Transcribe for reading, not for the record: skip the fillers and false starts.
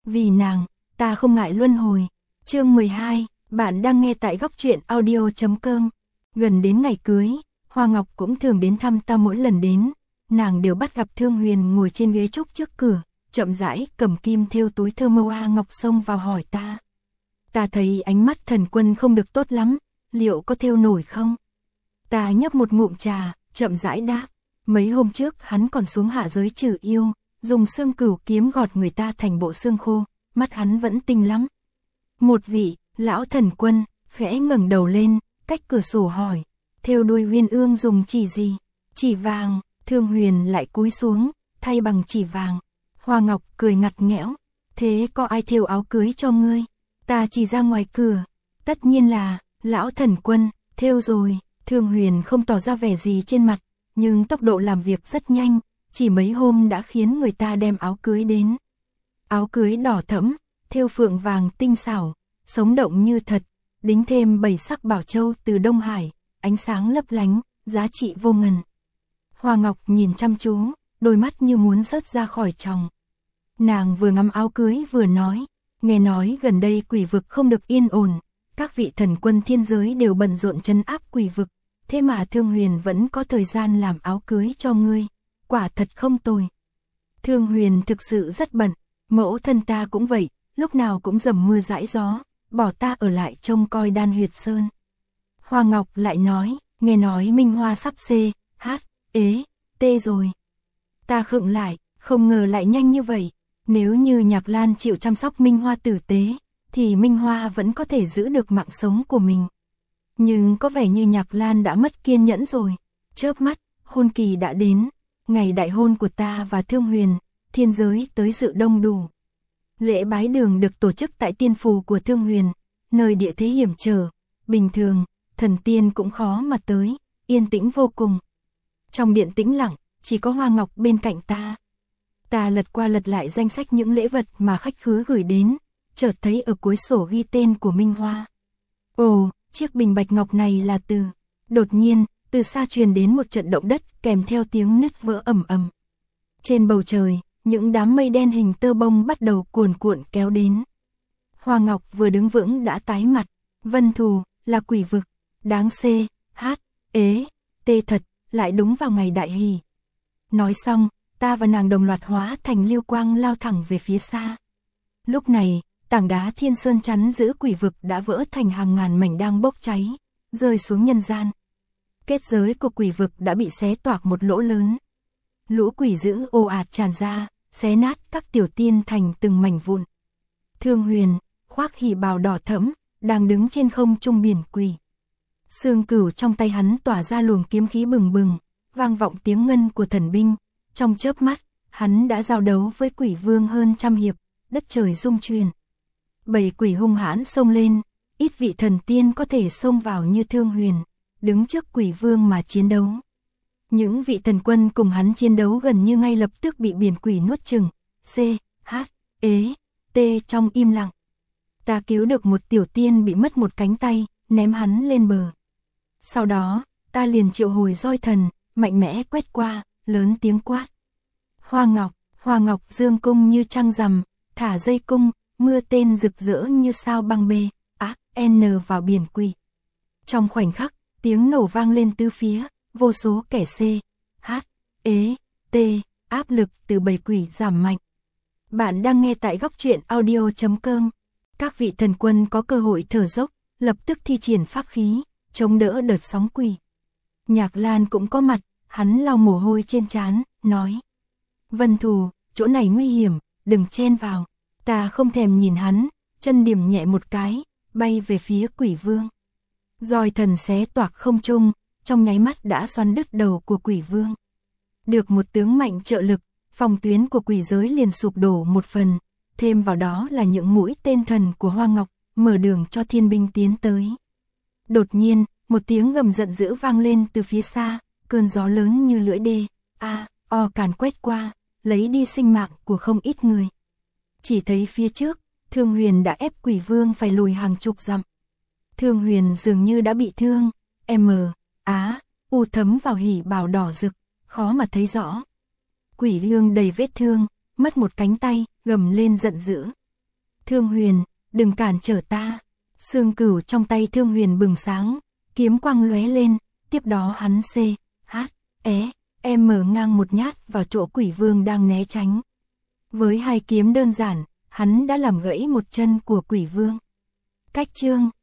vì nàng, ta không ngại luân hồi. Chương 12, bạn đang nghe tại góc truyện audio.com. Gần đến ngày cưới, Hoa Ngọc cũng thường đến thăm ta mỗi lần đến, nàng đều bắt gặp Thương Huyền ngồi trên ghế trúc trước cửa, chậm rãi cầm kim thêu túi thơ mâu A Ngọc xông vào hỏi ta. Ta thấy ánh mắt Thần Quân không được tốt lắm, liệu có thêu nổi không? Ta nhấp một ngụm trà, chậm rãi đáp, mấy hôm trước hắn còn xuống hạ giới trừ yêu, dùng xương cửu kiếm gọt người ta thành bộ xương khô, mắt hắn vẫn tinh lắm. Một vị, lão Thần Quân, khẽ ngẩng đầu lên, cách cửa sổ hỏi, thêu đuôi uyên ương dùng chỉ gì? Chỉ vàng. Thương Huyền lại cúi xuống, thay bằng chỉ vàng. Hoa Ngọc cười ngặt nghẽo, thế có ai thêu áo cưới cho ngươi? Ta chỉ ra ngoài cửa, tất nhiên là, lão Thần Quân, thêu rồi. Thương Huyền không tỏ ra vẻ gì trên mặt, nhưng tốc độ làm việc rất nhanh, chỉ mấy hôm đã khiến người ta đem áo cưới đến. Áo cưới đỏ thẫm, thêu phượng vàng tinh xảo, sống động như thật, đính thêm 7 sắc bảo châu từ Đông Hải, ánh sáng lấp lánh, giá trị vô ngần. Hoa Ngọc nhìn chăm chú, đôi mắt như muốn rớt ra khỏi tròng. Nàng vừa ngắm áo cưới vừa nói, nghe nói gần đây quỷ vực không được yên ổn, các vị thần quân thiên giới đều bận rộn trấn áp quỷ vực, thế mà Thương Huyền vẫn có thời gian làm áo cưới cho ngươi, quả thật không tồi. Thương Huyền thực sự rất bận, mẫu thân ta cũng vậy, lúc nào cũng dầm mưa dãi gió, bỏ ta ở lại trông coi Đan Huyệt Sơn. Hoa Ngọc lại nói, nghe nói Minh Hoa sắp tê rồi. Ta khựng lại, không ngờ lại nhanh như vậy. Nếu như Nhạc Lan chịu chăm sóc Minh Hoa tử tế, thì Minh Hoa vẫn có thể giữ được mạng sống của mình. Nhưng có vẻ như Nhạc Lan đã mất kiên nhẫn rồi. Chớp mắt, hôn kỳ đã đến. Ngày đại hôn của ta và Thương Huyền, thiên giới tới dự đông đủ. Lễ bái đường được tổ chức tại tiên phủ của Thương Huyền, nơi địa thế hiểm trở. Bình thường, thần tiên cũng khó mà tới, yên tĩnh vô cùng. Trong điện tĩnh lặng, chỉ có Hoa Ngọc bên cạnh ta. Ta lật qua lật lại danh sách những lễ vật mà khách khứa gửi đến, chợt thấy ở cuối sổ ghi tên của Minh Hoa. Ồ, chiếc bình bạch ngọc này là từ... Đột nhiên, từ xa truyền đến một trận động đất kèm theo tiếng nứt vỡ ầm ầm. Trên bầu trời, những đám mây đen hình tơ bông bắt đầu cuồn cuộn kéo đến. Hoa Ngọc vừa đứng vững đã tái mặt. Vân Thù, là quỷ vực, đáng tê thật, lại đúng vào ngày đại hỷ. Nói xong, ta và nàng đồng loạt hóa thành lưu quang lao thẳng về phía xa. Lúc này, tảng đá Thiên Sơn chắn giữ quỷ vực đã vỡ thành hàng ngàn mảnh đang bốc cháy, rơi xuống nhân gian. Kết giới của quỷ vực đã bị xé toạc một lỗ lớn. Lũ quỷ dữ ồ ạt tràn ra, xé nát các tiểu tiên thành từng mảnh vụn. Thương Huyền, khoác hỉ bào đỏ thẫm, đang đứng trên không trung biển quỷ. Xương cửu trong tay hắn tỏa ra luồng kiếm khí bừng bừng, vang vọng tiếng ngân của thần binh. Trong chớp mắt, hắn đã giao đấu với quỷ vương hơn trăm hiệp, đất trời rung chuyển. 7 quỷ hung hãn xông lên, ít vị thần tiên có thể xông vào như Thương Huyền, đứng trước quỷ vương mà chiến đấu. Những vị thần quân cùng hắn chiến đấu gần như ngay lập tức bị biển quỷ nuốt chửng, trong im lặng. Ta cứu được một tiểu tiên bị mất một cánh tay, ném hắn lên bờ. Sau đó, ta liền triệu hồi roi thần, mạnh mẽ quét qua, lớn tiếng quát. Hoa Ngọc dương cung như trăng rằm, thả dây cung, mưa tên rực rỡ như sao băng bê, vào biển quỷ. Trong khoảnh khắc, tiếng nổ vang lên tứ phía, vô số kẻ áp lực từ bầy quỷ giảm mạnh. Bạn đang nghe tại góc truyện audio.com. Các vị thần quân có cơ hội thở dốc, lập tức thi triển pháp khí, chống đỡ đợt sóng quỷ. Nhạc Lan cũng có mặt, hắn lau mồ hôi trên trán, nói. Vân Thù, chỗ này nguy hiểm, đừng chen vào. Ta không thèm nhìn hắn, chân điểm nhẹ một cái, bay về phía quỷ vương. Roi thần xé toạc không trung, trong nháy mắt đã xoắn đứt đầu của quỷ vương. Được một tướng mạnh trợ lực, phòng tuyến của quỷ giới liền sụp đổ một phần, thêm vào đó là những mũi tên thần của Hoa Ngọc, mở đường cho thiên binh tiến tới. Đột nhiên, một tiếng gầm giận dữ vang lên từ phía xa, cơn gió lớn như lưỡi đê, càn quét qua, lấy đi sinh mạng của không ít người. Chỉ thấy phía trước, Thương Huyền đã ép quỷ vương phải lùi hàng chục dặm. Thương Huyền dường như đã bị thương, u thấm vào hỉ bào đỏ rực, khó mà thấy rõ. Quỷ vương đầy vết thương, mất một cánh tay, gầm lên giận dữ. Thương Huyền, đừng cản trở ta. Xương Cửu trong tay Thương Huyền bừng sáng, kiếm quang lóe lên, tiếp đó hắn mở ngang một nhát vào chỗ Quỷ Vương đang né tránh. Với hai kiếm đơn giản, hắn đã làm gãy một chân của Quỷ Vương. Cách chương